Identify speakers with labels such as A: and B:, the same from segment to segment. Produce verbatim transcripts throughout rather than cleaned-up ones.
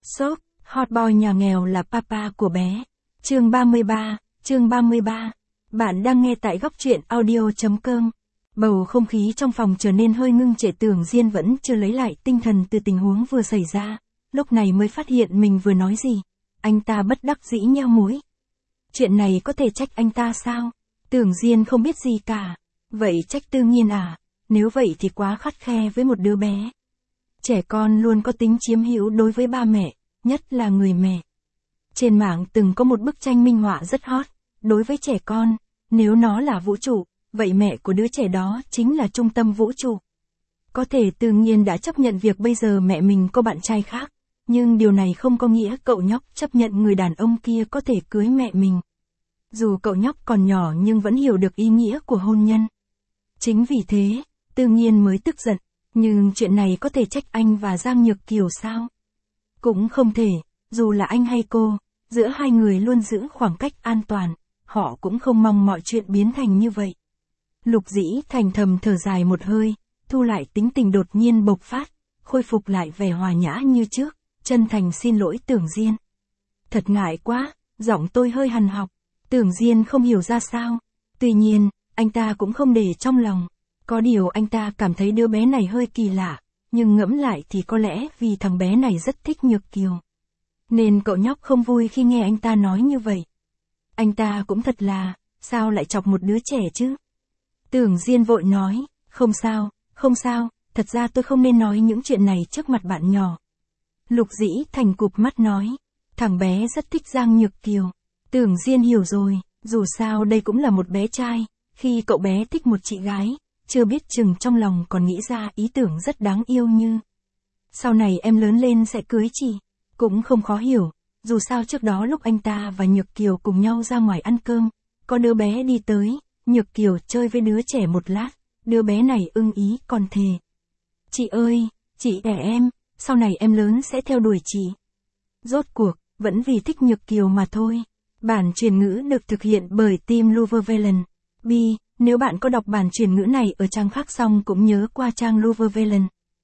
A: Shop, hot boy nhà nghèo là papa của bé. Chương ba mươi ba, chương ba mươi ba. Bạn đang nghe tại góc truyện audio.com. Bầu không khí trong phòng trở nên hơi ngưng trệ. Tưởng Diên vẫn chưa lấy lại tinh thần từ tình huống vừa xảy ra, lúc này mới phát hiện mình vừa nói gì. Anh ta bất đắc dĩ nheo mũi. Chuyện này có thể trách anh ta sao? Tưởng Diên không biết gì cả. Vậy trách Tư Nghiên à? Nếu vậy thì quá khắt khe với một đứa bé. Trẻ con luôn có tính chiếm hữu đối với ba mẹ, nhất là người mẹ. Trên mạng từng có một bức tranh minh họa rất hot. Đối với trẻ con, nếu nó là vũ trụ, vậy mẹ của đứa trẻ đó chính là trung tâm vũ trụ. Có thể Tư Nghiên đã chấp nhận việc bây giờ mẹ mình có bạn trai khác, nhưng điều này không có nghĩa cậu nhóc chấp nhận người đàn ông kia có thể cưới mẹ mình. Dù cậu nhóc còn nhỏ nhưng vẫn hiểu được ý nghĩa của hôn nhân. Chính vì thế, Tư Nghiên mới tức giận. Nhưng chuyện này có thể trách anh và Giang Nhược Kiều sao? Cũng không thể, dù là anh hay cô, giữa hai người luôn giữ khoảng cách an toàn, họ cũng không mong mọi chuyện biến thành như vậy. Lục Dĩ Thành thầm thở dài một hơi, thu lại tính tình đột nhiên bộc phát, khôi phục lại vẻ hòa nhã như trước, chân thành xin lỗi Tưởng Diên. Thật ngại quá, giọng tôi hơi hằn học. Tưởng Diên không hiểu ra sao. Tuy nhiên, anh ta cũng không để trong lòng. Có điều anh ta cảm thấy đứa bé này hơi kỳ lạ, nhưng ngẫm lại thì có lẽ vì thằng bé này rất thích Nhược Kiều. Nên cậu nhóc không vui khi nghe anh ta nói như vậy. Anh ta cũng thật là, sao lại chọc một đứa trẻ chứ? Tưởng Diên vội nói, không sao, không sao, thật ra tôi không nên nói những chuyện này trước mặt bạn nhỏ. Lục Dĩ Thành cụp mắt nói, thằng bé rất thích Giang Nhược Kiều. Tưởng Diên hiểu rồi, dù sao đây cũng là một bé trai, khi cậu bé thích một chị gái, chưa biết chừng trong lòng còn nghĩ ra ý tưởng rất đáng yêu như sau này em lớn lên sẽ cưới chị. Cũng không khó hiểu, dù sao trước đó lúc anh ta và Nhược Kiều cùng nhau ra ngoài ăn cơm, có đứa bé đi tới, Nhược Kiều chơi với đứa trẻ một lát, đứa bé này ưng ý còn thề. Chị ơi, chị đẻ em, sau này em lớn sẽ theo đuổi chị. Rốt cuộc, vẫn vì thích Nhược Kiều mà thôi. Bản truyền ngữ được thực hiện bởi team Luvervelen. Bi, nếu bạn có đọc bản truyền ngữ này ở trang khác xong cũng nhớ qua trang Luvervelen.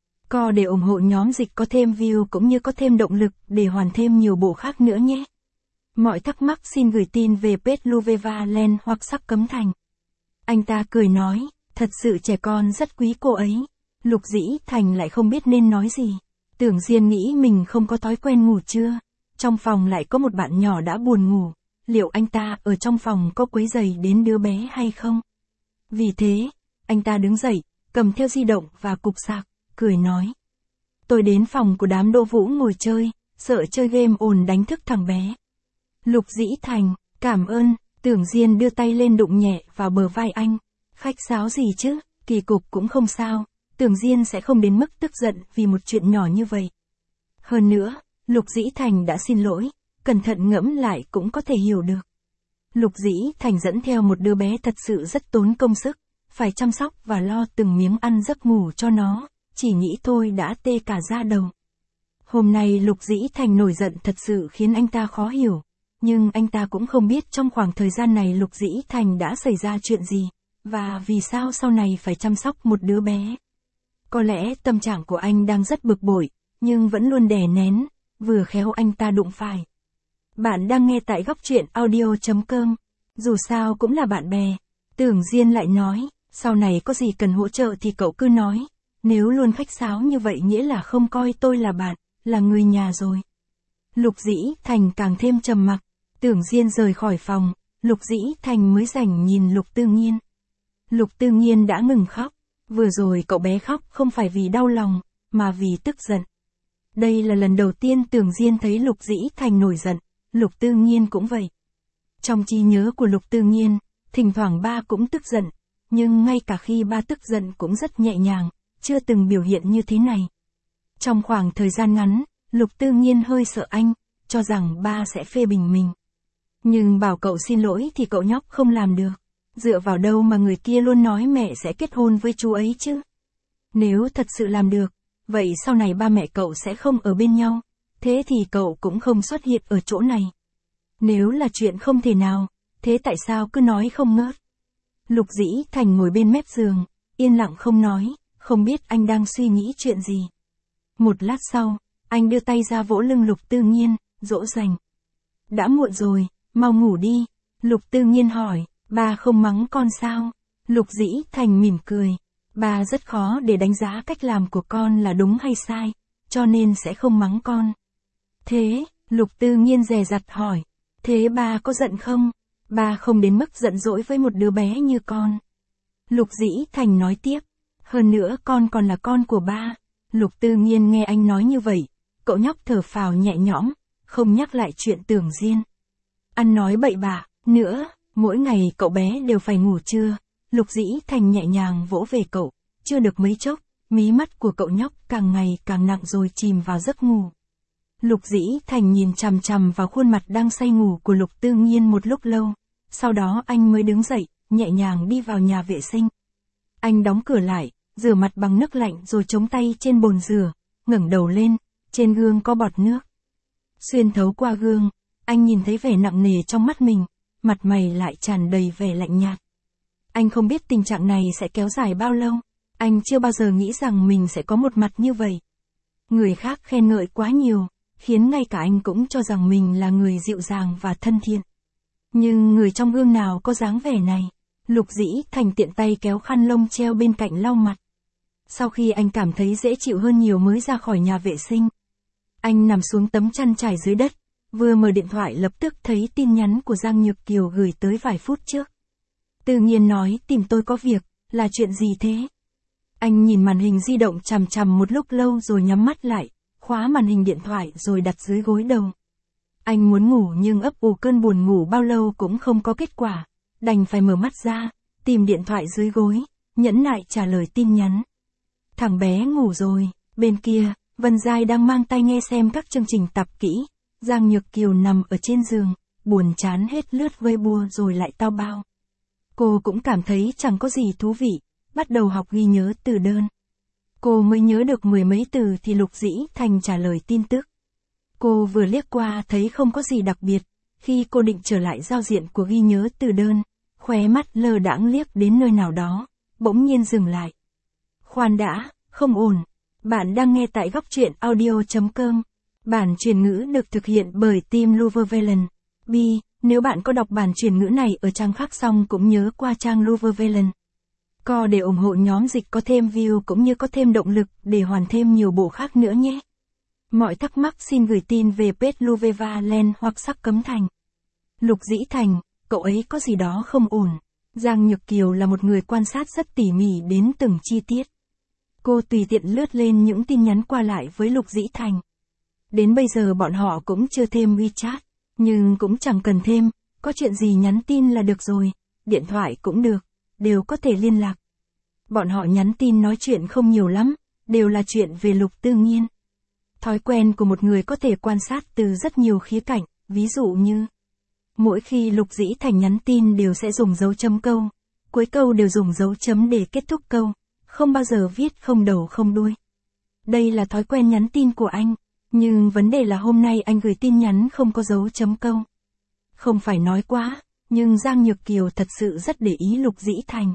A: Co để ủng hộ nhóm dịch có thêm view cũng như có thêm động lực để hoàn thêm nhiều bộ khác nữa nhé. Mọi thắc mắc xin gửi tin về page Luvervelen hoặc Sắc Cấm Thành. Anh ta cười nói, thật sự trẻ con rất quý cô ấy. Lục Dĩ Thành lại không biết nên nói gì. Tưởng Diên nghĩ mình không có thói quen ngủ trưa. Trong phòng lại có một bạn nhỏ đã buồn ngủ. Liệu anh ta ở trong phòng có quấy rầy đến đứa bé hay không? Vì thế, anh ta đứng dậy, cầm theo di động và cục sạc, cười nói. Tôi đến phòng của đám Đỗ Vũ ngồi chơi, sợ chơi game ồn đánh thức thằng bé. Lục Dĩ Thành, cảm ơn. Tưởng Diên đưa tay lên đụng nhẹ vào bờ vai anh. Khách sáo gì chứ, kỳ cục cũng không sao. Tưởng Diên sẽ không đến mức tức giận vì một chuyện nhỏ như vậy. Hơn nữa, Lục Dĩ Thành đã xin lỗi, cẩn thận ngẫm lại cũng có thể hiểu được. Lục Dĩ Thành dẫn theo một đứa bé thật sự rất tốn công sức, phải chăm sóc và lo từng miếng ăn giấc ngủ cho nó, chỉ nghĩ thôi đã tê cả da đầu. Hôm nay Lục Dĩ Thành nổi giận thật sự khiến anh ta khó hiểu, nhưng anh ta cũng không biết trong khoảng thời gian này Lục Dĩ Thành đã xảy ra chuyện gì, và vì sao sau này phải chăm sóc một đứa bé. Có lẽ tâm trạng của anh đang rất bực bội, nhưng vẫn luôn đè nén, vừa khéo anh ta đụng phải. Bạn đang nghe tại góc truyện audio.com. Dù sao cũng là bạn bè. Tưởng Diên lại nói, sau này có gì cần hỗ trợ thì cậu cứ nói. Nếu luôn khách sáo như vậy nghĩa là không coi tôi là bạn, là người nhà rồi. Lục Dĩ Thành càng thêm trầm mặc. Tưởng Diên rời khỏi phòng, Lục Dĩ Thành mới rảnh nhìn Lục Tư Nghiên. Lục Tư Nghiên đã ngừng khóc. Vừa rồi cậu bé khóc không phải vì đau lòng, mà vì tức giận. Đây là lần đầu tiên Tưởng Diên thấy Lục Dĩ Thành nổi giận. Lục Tư Nghiên cũng vậy. Trong trí nhớ của Lục Tư Nghiên, thỉnh thoảng ba cũng tức giận, nhưng ngay cả khi ba tức giận cũng rất nhẹ nhàng, chưa từng biểu hiện như thế này. Trong khoảng thời gian ngắn, Lục Tư Nghiên hơi sợ anh, cho rằng ba sẽ phê bình mình. Nhưng bảo cậu xin lỗi thì cậu nhóc không làm được. Dựa vào đâu mà người kia luôn nói mẹ sẽ kết hôn với chú ấy chứ? Nếu thật sự làm được, vậy sau này ba mẹ cậu sẽ không ở bên nhau. Thế thì cậu cũng không xuất hiện ở chỗ này. Nếu là chuyện không thể nào, thế tại sao cứ nói không ngớt? Lục Dĩ Thành ngồi bên mép giường, yên lặng không nói, không biết anh đang suy nghĩ chuyện gì. Một lát sau, Anh đưa tay ra vỗ lưng Lục Tư Nhiên, dỗ dành. Đã muộn rồi, mau ngủ đi. Lục Tư Nhiên hỏi, ba không mắng con sao? Lục Dĩ Thành mỉm cười. Ba rất khó để đánh giá cách làm của con là đúng hay sai, cho nên sẽ không mắng con. Thế, Lục Tư Nhiên dè dặt hỏi. Thế ba có giận không? Ba không đến mức giận dỗi với một đứa bé như con. Lục Dĩ Thành nói tiếp. Hơn nữa con còn là con của ba. Lục Tư Nhiên nghe anh nói như vậy, cậu nhóc thở phào nhẹ nhõm, không nhắc lại chuyện Tưởng Diên. Ăn nói bậy bạ, nữa, mỗi ngày cậu bé đều phải ngủ trưa. Lục Dĩ Thành nhẹ nhàng vỗ về cậu, chưa được mấy chốc, mí mắt của cậu nhóc càng ngày càng nặng rồi chìm vào giấc ngủ. Lục Dĩ Thành nhìn chằm chằm vào khuôn mặt đang say ngủ của Lục Tư Nhiên một lúc lâu, sau đó anh mới đứng dậy, nhẹ nhàng đi vào nhà vệ sinh. Anh đóng cửa lại, rửa mặt bằng nước lạnh rồi chống tay trên bồn rửa, ngẩng đầu lên, trên gương có bọt nước. Xuyên thấu qua gương, anh nhìn thấy vẻ nặng nề trong mắt mình, mặt mày lại tràn đầy vẻ lạnh nhạt. Anh không biết tình trạng này sẽ kéo dài bao lâu, anh chưa bao giờ nghĩ rằng mình sẽ có một mặt như vậy. Người khác khen ngợi quá nhiều, khiến ngay cả anh cũng cho rằng mình là người dịu dàng và thân thiện. Nhưng người trong gương nào có dáng vẻ này? Lục Dĩ Thành tiện tay kéo khăn lông treo bên cạnh lau mặt. Sau khi anh cảm thấy dễ chịu hơn nhiều mới ra khỏi nhà vệ sinh. Anh nằm xuống tấm chăn trải dưới đất, vừa mở điện thoại lập tức thấy tin nhắn của Giang Nhược Kiều gửi tới vài phút trước. Tự nhiên nói tìm tôi có việc, là chuyện gì thế? Anh nhìn màn hình di động chằm chằm một lúc lâu rồi nhắm mắt lại, khóa màn hình điện thoại rồi đặt dưới gối đầu. Anh muốn ngủ nhưng ấp ủ cơn buồn ngủ bao lâu cũng không có kết quả, đành phải mở mắt ra, tìm điện thoại dưới gối, nhẫn nại trả lời tin nhắn. Thằng bé ngủ rồi, bên kia, Vân Giai đang mang tai nghe xem các chương trình tập kỹ, Giang Nhược Kiều nằm ở trên giường, buồn chán hết lướt Weibo rồi lại tao bao. Cô cũng cảm thấy chẳng có gì thú vị, bắt đầu học ghi nhớ từ đơn. Cô mới nhớ được mười mấy từ thì Lục Dĩ Thành trả lời tin tức. Cô vừa liếc qua thấy không có gì đặc biệt, khi cô định trở lại giao diện của ghi nhớ từ đơn, khóe mắt lơ đãng liếc đến nơi nào đó, bỗng nhiên dừng lại. Khoan đã, không ổn. Bạn đang nghe tại góc truyện audio chấm com. Bản truyền ngữ được thực hiện bởi team Luvervelen. Bi, nếu bạn có đọc bản truyền ngữ này ở trang khác xong cũng nhớ qua trang Luvervelen. Co để ủng hộ nhóm dịch có thêm view cũng như có thêm động lực để hoàn thêm nhiều bộ khác nữa nhé. Mọi thắc mắc xin gửi tin về page Luvervelen hoặc Sắc Cấm Thành. Lục Dĩ Thành, cậu ấy có gì đó không ổn. Giang Nhược Kiều là một người quan sát rất tỉ mỉ đến từng chi tiết. Cô tùy tiện lướt lên những tin nhắn qua lại với Lục Dĩ Thành. Đến bây giờ bọn họ cũng chưa thêm WeChat, nhưng cũng chẳng cần thêm, có chuyện gì nhắn tin là được rồi, điện thoại cũng được, đều có thể liên lạc. Bọn họ nhắn tin nói chuyện không nhiều lắm, đều là chuyện về Lục Tư Nhiên. Thói quen của một người có thể quan sát từ rất nhiều khía cạnh, ví dụ như mỗi khi Lục Dĩ Thành nhắn tin đều sẽ dùng dấu chấm câu, cuối câu đều dùng dấu chấm để kết thúc câu, không bao giờ viết không đầu không đuôi. Đây là thói quen nhắn tin của anh, nhưng vấn đề là hôm nay anh gửi tin nhắn không có dấu chấm câu. Không phải nói quá, nhưng Giang Nhược Kiều thật sự rất để ý Lục Dĩ Thành.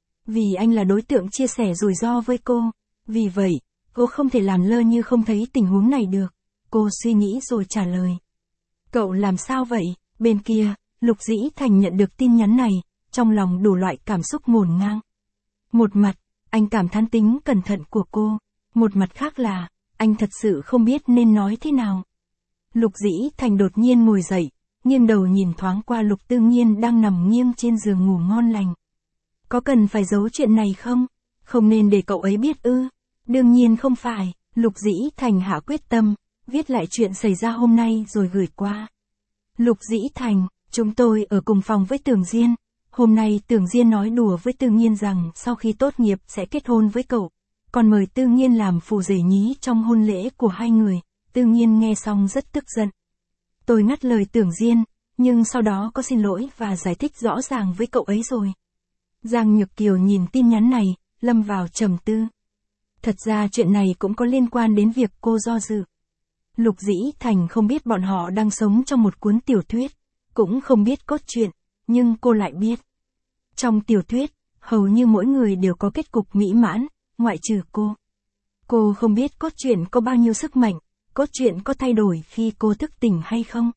A: Vì anh là đối tượng chia sẻ rủi ro với cô, vì vậy, cô không thể làm lơ như không thấy tình huống này được. Cô suy nghĩ rồi trả lời. Cậu làm sao vậy? Bên kia, Lục Dĩ Thành nhận được tin nhắn này, trong lòng đủ loại cảm xúc ngổn ngang. Một mặt, anh cảm thán tính cẩn thận của cô, một mặt khác là, anh thật sự không biết nên nói thế nào. Lục Dĩ Thành đột nhiên ngồi dậy, nghiêng đầu nhìn thoáng qua Lục Tư Nhiên đang nằm nghiêng trên giường ngủ ngon lành. Có cần phải giấu chuyện này không? Không nên để cậu ấy biết ư? Đương nhiên không phải, Lục Dĩ Thành hạ quyết tâm, viết lại chuyện xảy ra hôm nay rồi gửi qua. Lục Dĩ Thành, chúng tôi ở cùng phòng với Tưởng Diên. Hôm nay Tưởng Diên nói đùa với Tư Nhiên rằng sau khi tốt nghiệp sẽ kết hôn với cậu, còn mời Tư Nhiên làm phù rể nhí trong hôn lễ của hai người. Tư Nhiên nghe xong rất tức giận. Tôi ngắt lời Tưởng Diên, nhưng sau đó có xin lỗi và giải thích rõ ràng với cậu ấy rồi. Giang Nhược Kiều nhìn tin nhắn này, lâm vào trầm tư. Thật ra chuyện này cũng có liên quan đến việc cô do dự. Lục Dĩ Thành không biết bọn họ đang sống trong một cuốn tiểu thuyết, cũng không biết cốt truyện, nhưng cô lại biết. Trong tiểu thuyết, hầu như mỗi người đều có kết cục mỹ mãn, ngoại trừ cô. Cô không biết cốt truyện có bao nhiêu sức mạnh, cốt truyện có thay đổi khi cô thức tỉnh hay không?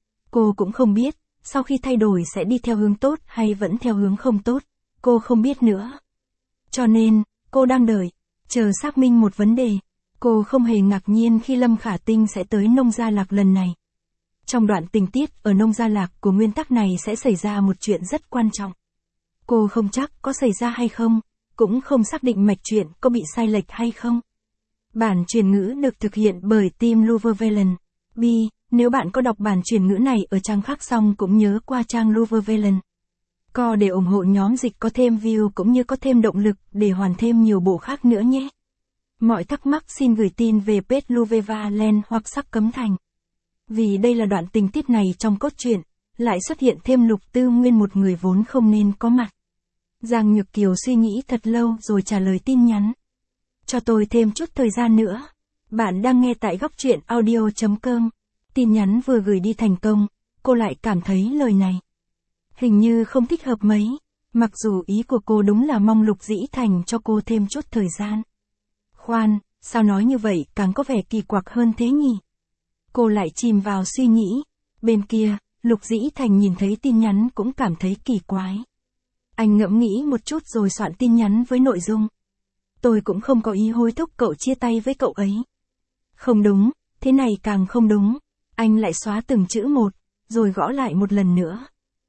A: Cô cũng không biết, sau khi thay đổi sẽ đi theo hướng tốt hay vẫn theo hướng không tốt, cô không biết nữa. Cho nên, cô đang đợi, chờ xác minh một vấn đề. Cô không hề ngạc nhiên khi Lâm Khả Tinh sẽ tới Nông Gia Lạc lần này. Trong đoạn tình tiết ở Nông Gia Lạc của nguyên tắc này sẽ xảy ra một chuyện rất quan trọng. Cô không chắc có xảy ra hay không, cũng không xác định mạch truyện có bị sai lệch hay không. Bản truyền ngữ được thực hiện bởi team Luvervelen. B. Nếu bạn có đọc bản truyền ngữ này ở trang khác xong cũng nhớ qua trang Luvervelen. Co để ủng hộ nhóm dịch có thêm view cũng như có thêm động lực để hoàn thêm nhiều bộ khác nữa nhé. Mọi thắc mắc xin gửi tin về page Luvervelen hoặc Sắc Cấm Thành. Vì đây là đoạn tình tiết này trong cốt truyện, lại xuất hiện thêm Lục Tư Nguyên, một người vốn không nên có mặt. Giang Nhược Kiều suy nghĩ thật lâu rồi trả lời tin nhắn. Cho tôi thêm chút thời gian nữa. Bạn đang nghe tại góc truyện audio chấm com. Tin nhắn vừa gửi đi thành công, cô lại cảm thấy lời này hình như không thích hợp mấy. Mặc dù ý của cô đúng là mong Lục Dĩ Thành cho cô thêm chút thời gian. Khoan, sao nói như vậy càng có vẻ kỳ quặc hơn thế nhỉ? Cô lại chìm vào suy nghĩ. Bên kia, Lục Dĩ Thành nhìn thấy tin nhắn cũng cảm thấy kỳ quái. Anh ngẫm nghĩ một chút rồi soạn tin nhắn với nội dung: tôi cũng không có ý hối thúc cậu chia tay với cậu ấy. Không đúng, thế này càng không đúng. Anh lại xóa từng chữ một, rồi gõ lại một lần nữa.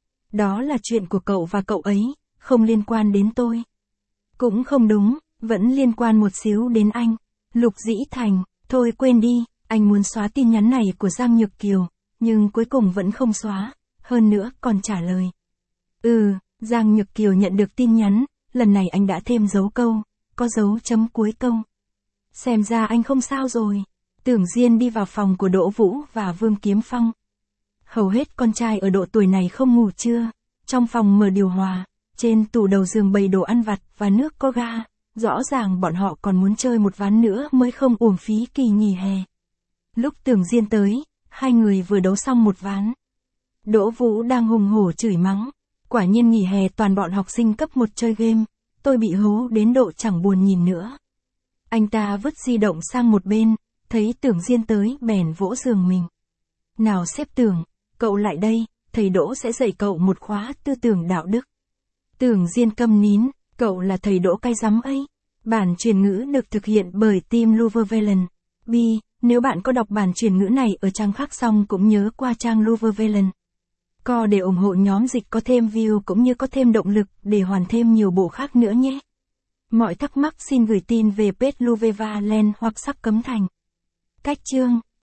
A: Đó là chuyện của cậu và cậu ấy, không liên quan đến tôi. Cũng không đúng, vẫn liên quan một xíu đến anh. Lục Dĩ Thành, thôi quên đi, anh muốn xóa tin nhắn này của Giang Nhược Kiều, nhưng cuối cùng vẫn không xóa, hơn nữa còn trả lời. Ừ, Giang Nhược Kiều nhận được tin nhắn, lần này anh đã thêm dấu câu, có dấu chấm cuối câu. Xem ra anh không sao rồi. Tưởng Diên đi vào phòng của Đỗ Vũ và Vương Kiếm Phong. Hầu hết con trai ở độ tuổi này không ngủ trưa. Trong phòng mở điều hòa, trên tủ đầu giường bày đồ ăn vặt và nước có ga. Rõ ràng bọn họ còn muốn chơi một ván nữa mới không uổng phí kỳ nghỉ hè. Lúc Tưởng Diên tới, hai người vừa đấu xong một ván. Đỗ Vũ đang hùng hổ chửi mắng. Quả nhiên nghỉ hè toàn bọn học sinh cấp một chơi game. Tôi bị hố đến độ chẳng buồn nhìn nữa. Anh ta vứt di động sang một bên, thấy Tưởng Diên tới bèn vỗ giường mình. Nào xếp Tưởng, cậu lại đây, thầy Đỗ sẽ dạy cậu một khóa tư tưởng đạo đức. Tưởng Diên câm nín, cậu là thầy Đỗ cái rắm ấy. Bản truyền ngữ được thực hiện bởi team Luvervelen. B. Nếu bạn có đọc bản truyền ngữ này ở trang khác xong cũng nhớ qua trang Luvervelen. Co để ủng hộ nhóm dịch có thêm view cũng như có thêm động lực để hoàn thêm nhiều bộ khác nữa nhé. Mọi thắc mắc xin gửi tin về page Luvervelen hoặc Sắc Cấm Thành. Cách chương